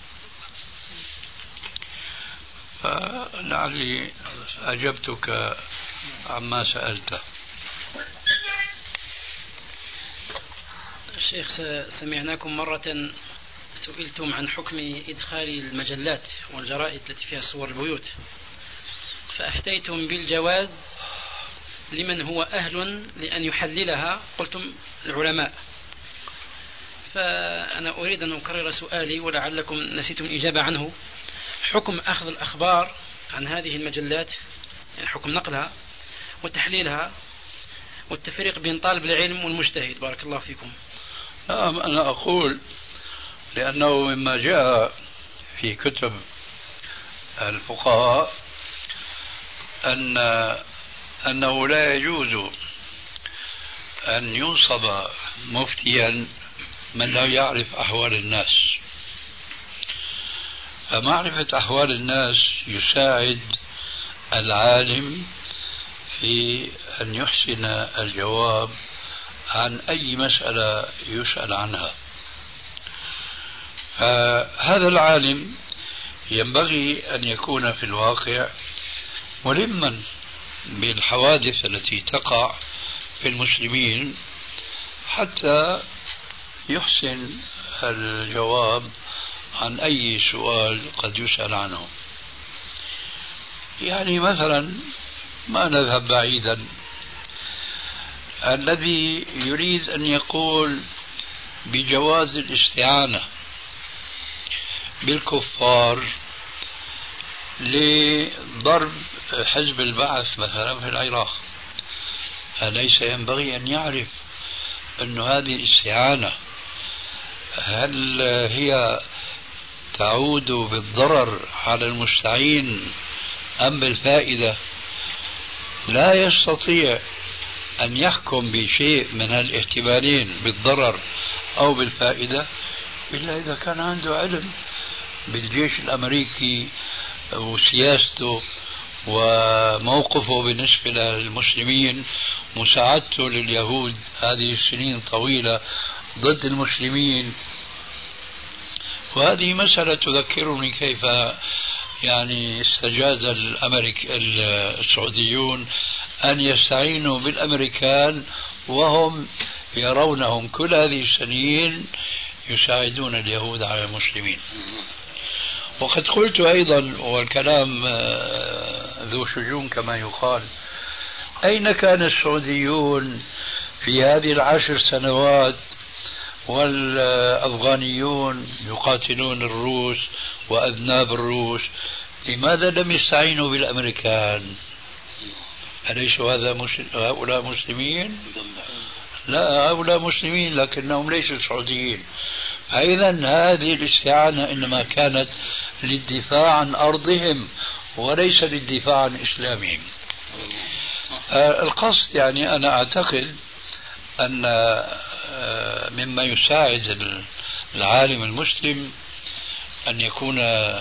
فلعلي أجبتك عما سألته.
شيخ، سمعناكم مرة سئلتم عن حكم إدخال المجلات والجرائد التي فيها صور البيوت، فأفتيتم بالجواز لمن هو أهل لأن يحللها، قلتم العلماء. فأنا أريد أن أكرر سؤالي ولعلكم نسيتم الإجابة عنه: حكم أخذ الأخبار عن هذه المجلات، يعني حكم نقلها وتحليلها والتفريق بين طالب العلم والمجتهد. بارك الله فيكم.
أنا أقول لأنه مما جاء في كتب الفقهاء أنه لا يجوز أن ينصب مفتيا من لا يعرف أحوال الناس، فمعرفة أحوال الناس يساعد العالم في أن يحسن الجواب عن أي مسألة يسأل عنها. فهذا العالم ينبغي أن يكون في الواقع ملما بالحوادث التي تقع في المسلمين حتى يحسن الجواب عن أي سؤال قد يسأل عنه. يعني مثلا ما نذهب بعيدا، الذي يريد أن يقول بجواز الاستعانة بالكفار لضرب حزب البعث مثلا في العراق، أليس ينبغي أن يعرف أن هذه الاستعانة هل هي تعود بالضرر على المستعين أم بالفائدة؟ لا يستطيع أن يحكم بشيء من الاحتمالين بالضرر أو بالفائدة إلا إذا كان عنده علم بالجيش الأمريكي وسياسته وموقفه بالنسبة للمسلمين، مساعدته لليهود هذه السنين طويلة ضد المسلمين. وهذه مسألة تذكرني كيف يعني استجاز السعوديون أن يستعينوا بالأمريكان وهم يرونهم كل هذه السنين يساعدون اليهود على المسلمين. وقد قلت أيضا والكلام ذو شجون كما يقال: أين كان السعوديون في هذه 10 سنوات والأفغانيون يقاتلون الروس وأذناب الروس؟ لماذا لم يستعينوا بالأمريكان؟ أليسوا هؤلاء مسلمين؟ لا، هؤلاء مسلمين لكنهم ليسوا سعوديين. أيضا هذه الاستعانة إنما كانت للدفاع عن أرضهم وليس للدفاع عن إسلامهم. القصد يعني أنا أعتقد أن مما يساعد العالم المسلم أن يكون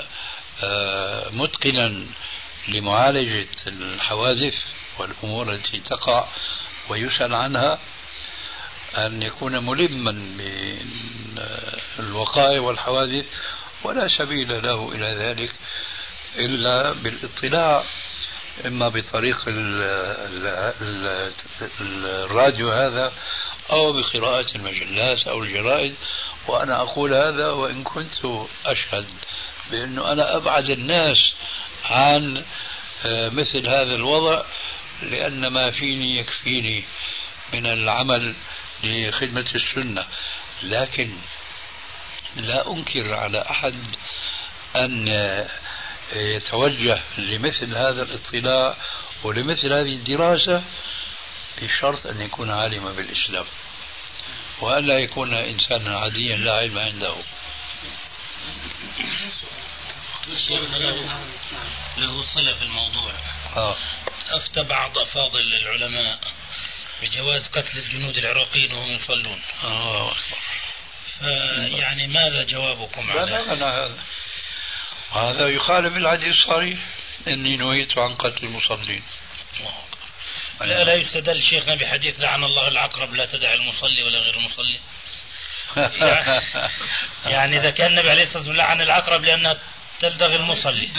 متقنا لمعالجة الحوادث والأمور التي تقع ويسأل عنها، أن يكون ملما بالوقائع والحوادث، ولا سبيل له إلى ذلك إلا بالاطلاع إما بطريق الراديو هذا أو بقراءة المجلات أو الجرائد. وأنا أقول هذا وإن كنت أشهد بأنه أنا أبعد الناس عن مثل هذا الوضع، لأن ما فيني يكفيني من العمل لخدمة السنة. لكن لا أنكر على أحد أن يتوجه لمثل هذا الاطلاع ولمثل هذه الدراسة بشرط أن يكون عالما بالإسلام وأن لا يكون إنسانا عاديا لا علم عنده.
له صلة في الموضوع. أفتى بعض أفاضل العلماء بجواز قتل الجنود العراقيين وهم يصلون. يعني ماذا جوابكم على
هذا؟ يخالف الحديث الصحيح: إني نهيت عن قتل المصلين.
لا يستدل شيخنا بحديث: لعن الله العقرب لا تدع المصلي ولا غير المصلي. يعني إذا كان النبي عليه الصلاة والسلام لعن العقرب لأنها تلدغ المصلي،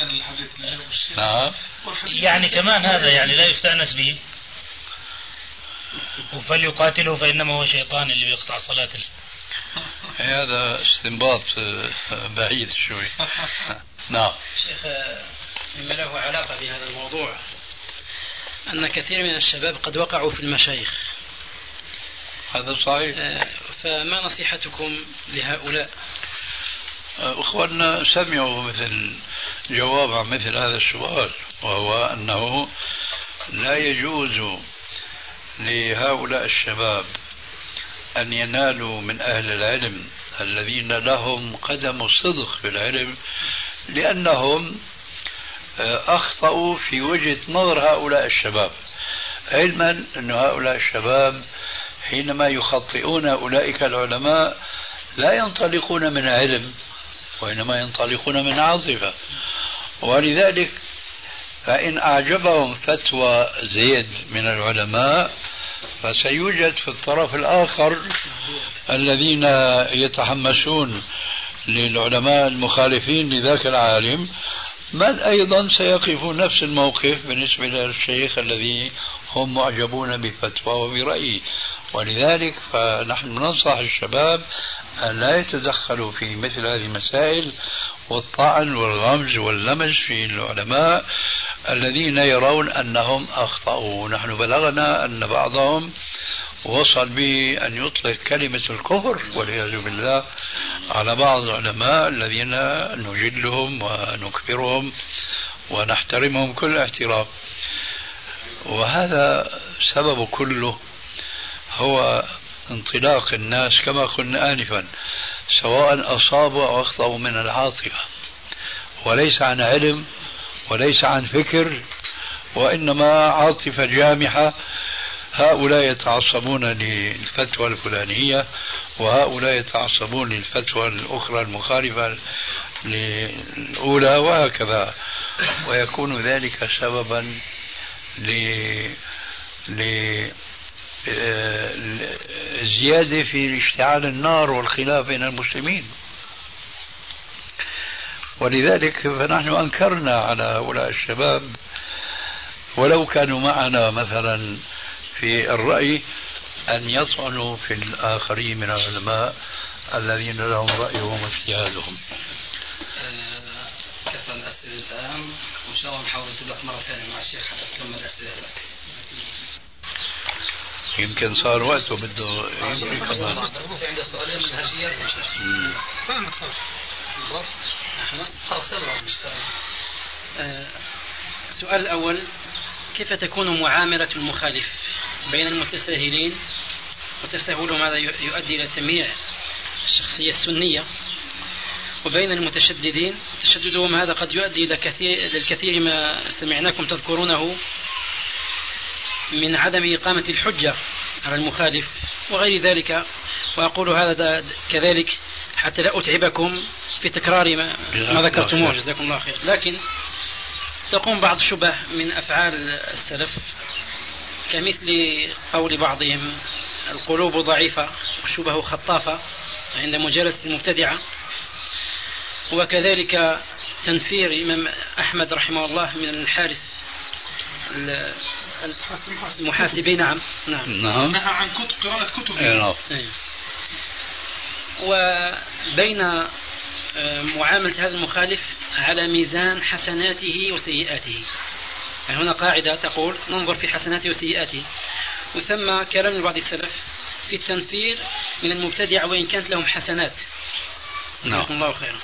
يعني كمان هذا يعني لا يستأنس به. فليقاتله فإنما هو شيطان اللي بيقطع صلاته.
هذا استنباط بعيد شوي. نعم
شيخ، مما له علاقة بهذا الموضوع أن كثير من الشباب قد وقعوا في المشايخ.
هذا صحيح.
فما نصيحتكم لهؤلاء؟
أخواننا سمعوا مثل جواب عن مثل هذا السؤال، وهو أنه لا يجوز لهؤلاء الشباب أن ينالوا من أهل العلم الذين لهم قدم صدق في العلم، لأنهم أخطأوا في وجهة نظر هؤلاء الشباب، علما أن هؤلاء الشباب حينما يخطئون أولئك العلماء لا ينطلقون من علم وإنما ينطلقون من عاطفة. ولذلك فإن أعجبهم فتوى زيد من العلماء فسيوجد في الطرف الآخر الذين يتحمسون للعلماء المخالفين لذاك العالم من أيضا سيقفون نفس الموقف بالنسبة للشيخ الذي هم معجبون بفتوى وبرأيه. ولذلك فنحن ننصح الشباب أن لا يتدخلوا في مثل هذه المسائل والطعن والغمز واللمس في العلماء الذين يرون أنهم أخطأوا. نحن بلغنا أن بعضهم وصل به أن يطلق كلمة الكفر والعياذ بالله على بعض العلماء الذين نجلهم ونكبرهم ونحترمهم كل احترام. وهذا سبب كله هو انطلاق الناس كما قلنا آنفا، سواء أصابوا أو أخطأوا من العاطفة، وليس عن علم وليس عن فكر، وإنما عاطفة جامحة. هؤلاء يتعصبون للفتوى الفلانية وهؤلاء يتعصبون للفتوى الأخرى المخالفة للأولى وهكذا، ويكون ذلك سببا لزيادة في اشتعال النار والخلاف بين المسلمين. ولذلك فنحن أنكرنا على هؤلاء الشباب ولو كانوا معنا مثلا في الرأي أن يطعنوا في الآخرين من العلماء الذين لهم رأيهم واجتهادهم.
كفى الأسئلة الآن، وإن شاء الله نحاول نتابع مرة ثانية مع الشيخ حتى تكمل أسئلتك.
يمكن صار وقته بده يمكن كمان.
في عنده سؤالين منهجيات خلاص.
السؤال الأول: كيف تكون معاملة المخالف بين المتساهلين، وتساهلهم هذا يؤدي إلى تمييع الشخصية السنية، وبين المتشددين تشددهم هذا قد يؤدي إلى للكثير ما سمعناكم تذكرونه من عدم إقامة الحجة على المخالف وغير ذلك. وأقول هذا كذلك حتى لا أتعبكم في تكرار ما ذكرتموه، جزاكم الله خير. لكن تقوم بعض الشبه من أفعال السلف كمثل قول بعضهم القلوب ضعيفة والشبه خطافة عند مجالسة المبتدعة، وكذلك تنفير الإمام أحمد رحمه الله من الحارث المحاسبي. نعم
نهى عن قراءة كتب.
وبين معاملة هذا المخالف على ميزان حسناته وسيئاته. يعني هنا قاعدة تقول ننظر في حسناته وسيئاته، وثم كلام لبعض السلف في التنفير من المبتدع وإن كانت لهم حسنات. جزاكم الله خيرا.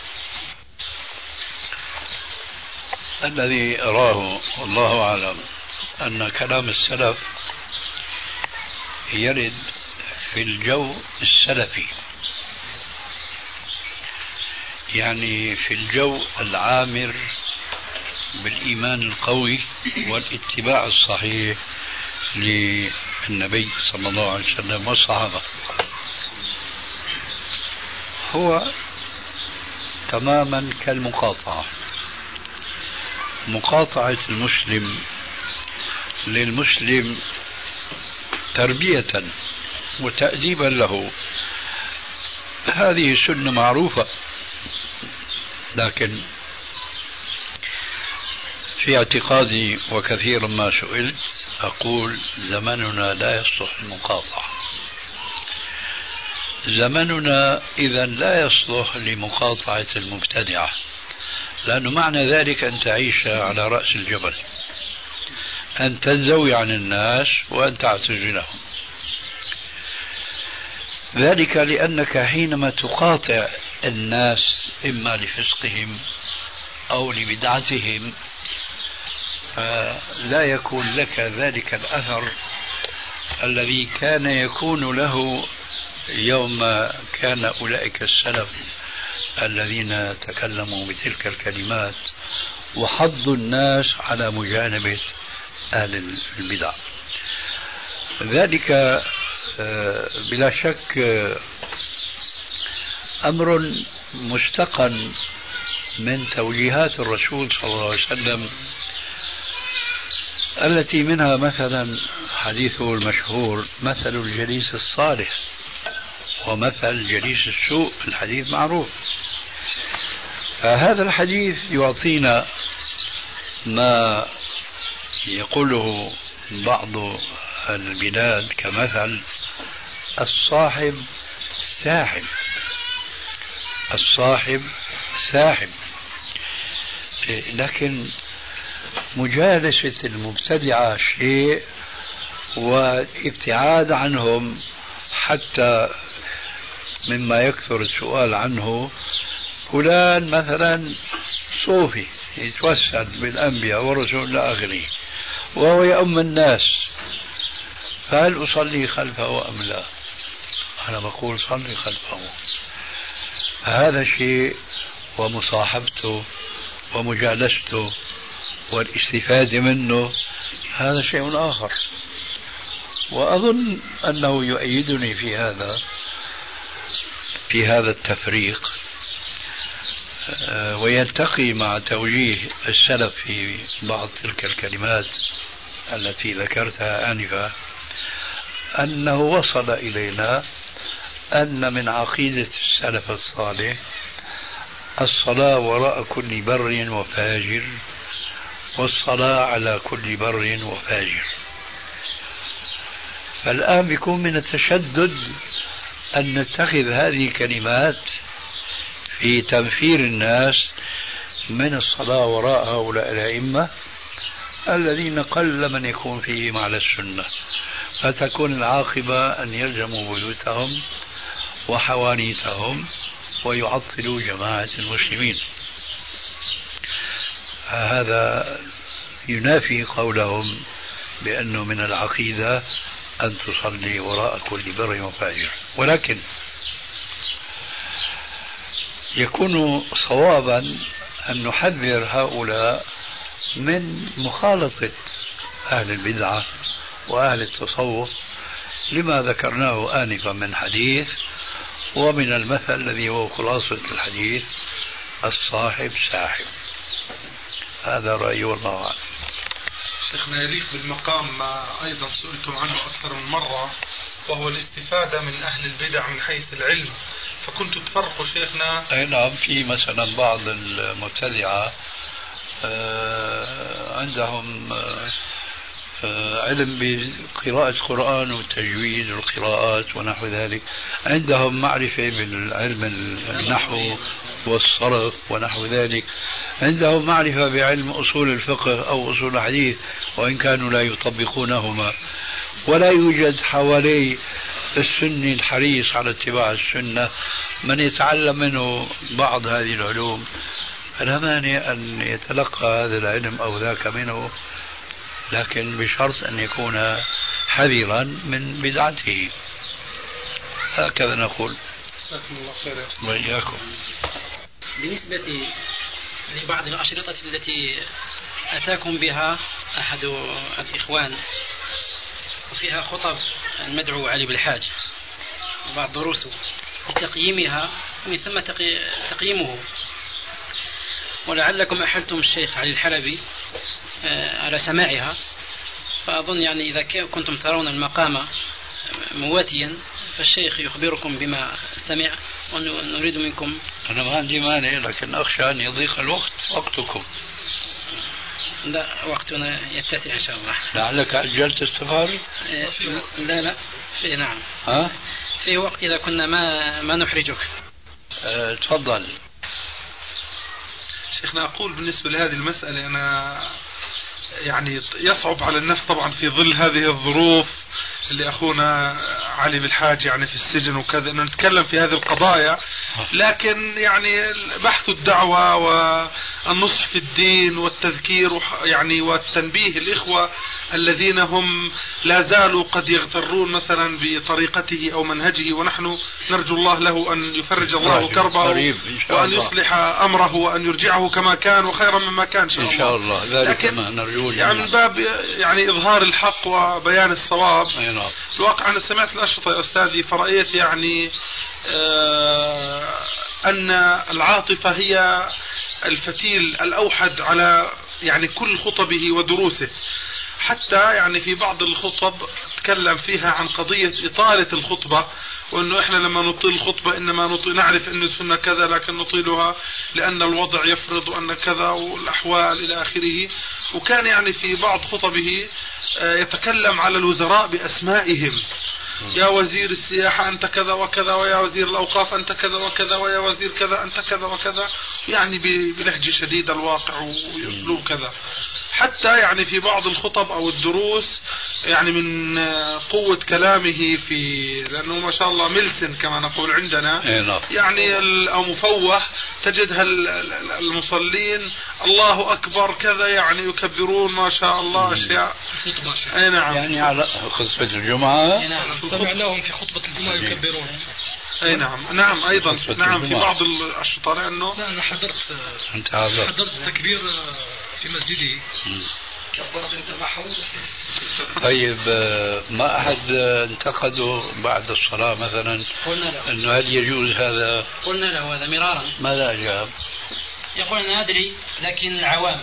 الذي أراه والله أعلم أن كلام السلف يرد في الجو السلفي، يعني في الجو العامر بالإيمان القوي والاتباع الصحيح للنبي صلى الله عليه وسلم والصحابة. هو تماما كالمقاطعة، مقاطعة المسلم للمسلم تربية وتأديبا له، هذه سنة معروفة. لكن في اعتقادي وكثيرا ما سئلت أقول زمننا لا يصلح المقاطعة. زمننا إذا لا يصلح لمقاطعة المبتدعة، لأنه معنى ذلك أن تعيش على رأس الجبل، أن تنزوي عن الناس وأن تعتزلهم. ذلك لأنك حينما تقاطع الناس إما لفسقهم أو لبدعتهم لا يكون لك ذلك الأثر الذي كان يكون له يوم كان أولئك السلف الذين تكلموا بتلك الكلمات وحضوا الناس على مجانبة أهل البدع. ذلك بلا شك أمر مستقن من توجيهات الرسول صلى الله عليه وسلم، التي منها مثلا حديثه المشهور مثل الجليس الصالح ومثل جليس السوء، الحديث معروف. فهذا الحديث يعطينا ما يقوله بعض البلاد كمثل الصاحب ساحب، الصاحب ساحب. لكن مجالسة المبتدعة شيء والابتعاد عنهم حتى مما يكثر السؤال عنه. فلان مثلا صوفي يتوسل بالأنبياء والرسول إلى آخره وهو يؤم الناس، فهل أصلي خلفه أم لا؟ أنا بقول صلي خلفه. هذا شيء، ومصاحبته ومجالسته والاستفادة منه هذا شيء آخر. وأظن أنه يؤيدني في هذا التفريق، ويلتقي مع توجيه السلف في بعض تلك الكلمات التي ذكرتها آنفا، أنه وصل إلينا أن من عقيدة السلف الصالح الصلاة وراء كل بر وفاجر، والصلاة على كل بر وفاجر. فالآن بيكون من التشدد أن نتخذ هذه الكلمات في تنفير الناس من الصلاة وراء هؤلاء الأئمة الذين قل من يكون فيهم على السنة، فتكون العاقبة أن يلزموا بيوتهم وحوانيتهم ويعطلوا جماعة المسلمين. هذا ينافي قولهم بأنه من العقيدة أن تصلي وراء كل بر وفاجر. ولكن يكون صوابا أن نحذر هؤلاء من مخالطة أهل البدعة وأهل التصوف لما ذكرناه آنفا من حديث، ومن المثل الذي هو خلاصة الحديث: الصاحب ساحب. هذا رأيي والله أعلم.
شيخنا، يليق بالمقام ما أيضا سئلتم عنه أكثر من مرة، وهو الاستفادة من أهل البدع من حيث العلم، فكنت تفرقوا شيخنا.
أي نعم، في مثلا بعض المبتدعة عندهم علم بقراءة القرآن والتجويد والقراءات ونحو ذلك، عندهم معرفة بالعلم النحو والصرف ونحو ذلك، عندهم معرفة بعلم أصول الفقه أو أصول الحديث وإن كانوا لا يطبقونهما، ولا يوجد حوالي السني الحريص على اتباع السنة من يتعلم منه بعض هذه العلوم. فلا مانع أن يتلقى هذا العلم أو ذاك منه، لكن بشرط أن يكون حذرا من بدعته. هكذا نقول.
جزاكم الله خير.
وإياكم.
بالنسبة لبعض الأشرطة التي أتاكم بها أحد الإخوان وفيها خطب المدعو علي بالحاج وبعض دروسه بتقييمها ومن ثم تقييمه، ولعلكم أحلتم الشيخ علي الحلبي على سماعها، فأظن يعني إذا كنتم ترون المقام مواتيا فالشيخ يخبركم بما سمع، ونريد منكم.
أنا ما عندي مانع، لكن أخشى أن يضيق وقتكم.
لا، وقتنا يتسع إن شاء الله.
لعلك أجلت السفاري؟
لا في نعم.
ها؟
في وقت إذا كنا ما نحرجك.
تفضل.
شيخنا، أقول بالنسبة لهذه المسألة أنا يعني يصعب على النفس طبعا في ظل هذه الظروف اللي أخونا علي بالحاج يعني في السجن وكذا أنه نتكلم في هذه القضايا، لكن يعني بحث الدعوة والنصح في الدين والتذكير يعني والتنبيه الإخوة الذين هم لا زالوا قد يغترون مثلا بطريقته أو منهجه، ونحن نرجو الله له أن يفرج الله كربه وأن يصلح أمره وأن يرجعه كما كان وخيرا مما كان إن شاء الله.
ذلك ما نرجو
يعني من باب يعني إظهار الحق وبيان الصواب. الواقع أنا سمعت الأشرطة يا أستاذي فرأيت يعني أن العاطفة هي الفتيل الأوحد على يعني كل خطبه ودروسه، حتى يعني في بعض الخطب تكلم فيها عن قضية إطالة الخطبة، وأنه إحنا لما نطيل الخطبة إنما نعرف أن السنة كذا لكن نطيلها لأن الوضع يفرض وأن كذا والأحوال إلى آخره. وكان يعني في بعض خطبه يتكلم على الوزراء بأسمائهم، يا وزير السياحة أنت كذا وكذا، ويا وزير الأوقاف أنت كذا وكذا، ويا وزير كذا أنت كذا وكذا، يعني بلهجة شديدة الواقع ويسلوب كذا. حتى يعني في بعض الخطب أو الدروس يعني من قوة كلامه لأنه ما شاء الله ملسن كما نقول عندنا يعني أو مفوه، تجدها المصلين الله أكبر كذا يعني يكبرون ما شاء الله أشياء. أي نعم،
يعني على خطبة الجمعة
سمعناهم في خطبة الجمعة يكبرون.
أي نعم أيضا نعم في بعض الأشرطة. لأنه
لا أنا حضرت التكبير في مسجده. كبرت أنت محمود.
طيب ما أحد انتقده بعد الصلاة مثلا أنه هل يجوز هذا؟
قلنا له هذا مرارا.
ماذا أجاب؟
يقول أنا أدري لكن العوام.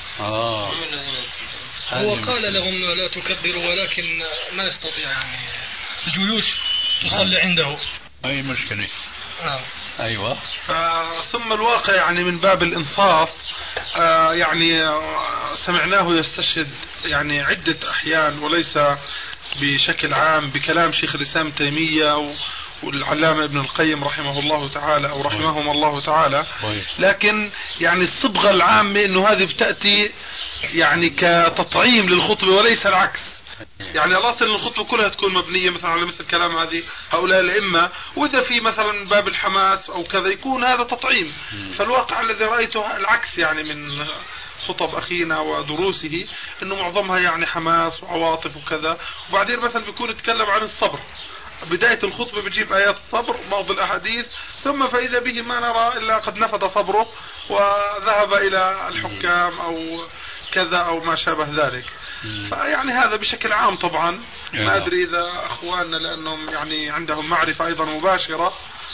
هو قال لهم لا تكبروا، ولكن ما يستطيع يعني الجيوش تصلي عنده.
أي مشكلة. أيوة.
ثم الواقع يعني من باب الإنصاف يعني سمعناه يستشهد يعني عدة أحيان وليس بشكل عام بكلام شيخ الإسلام تيمية والعلامة ابن القيم رحمه الله تعالى أو رحمهم الله تعالى، لكن يعني الصبغة العامة أنه هذه بتأتي يعني كتطعيم للخطبة وليس العكس. يعني الأصل أن الخطبة كلها تكون مبنية مثلا على مثل كلام هذه هؤلاء الأئمة، وإذا في مثلا من باب الحماس أو كذا يكون هذا تطعيم. فالواقع الذي رأيته العكس يعني من خطب أخينا ودروسه، أنه معظمها يعني حماس وعواطف وكذا، وبعدين مثلا بيكون يتكلم عن الصبر، بداية الخطبة بجيب آيات الصبر بعض الأحاديث، ثم فإذا به ما نرى إلا قد نفد صبره وذهب إلى الحكام أو كذا أو ما شابه ذلك. فيعني هذا بشكل عام طبعا ما أدري إذا أخواننا لأنهم يعني عندهم معرفة أيضا مباشرة.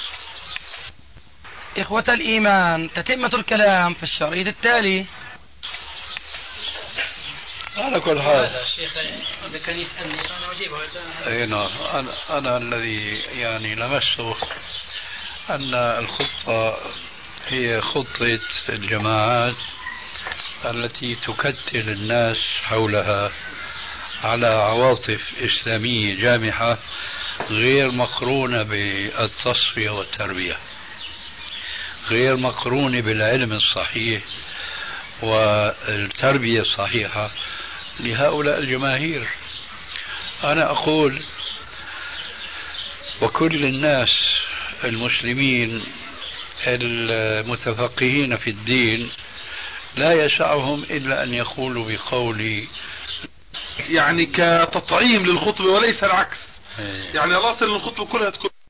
إخوة الإيمان، تتمة الكلام في الشريط التالي.
على كل حال
الشيخ إذا كان يسألني أنا أجيبه.
أي نعم. أنا الذي يعني لمسته أن الخطة هي خطة الجماعات التي تكتل الناس حولها على عواطف إسلامية جامحة غير مقرونة بالتصفية والتربية، غير مقرونة بالعلم الصحيح والتربية الصحيحة لهؤلاء الجماهير. أنا أقول وكل الناس المسلمين المتفقهين في الدين لا يسعهم إلا أن يقولوا بقولي
يعني كتطعيم للخطبة وليس العكس. يعني الأصل أن الخطبة كلها تكون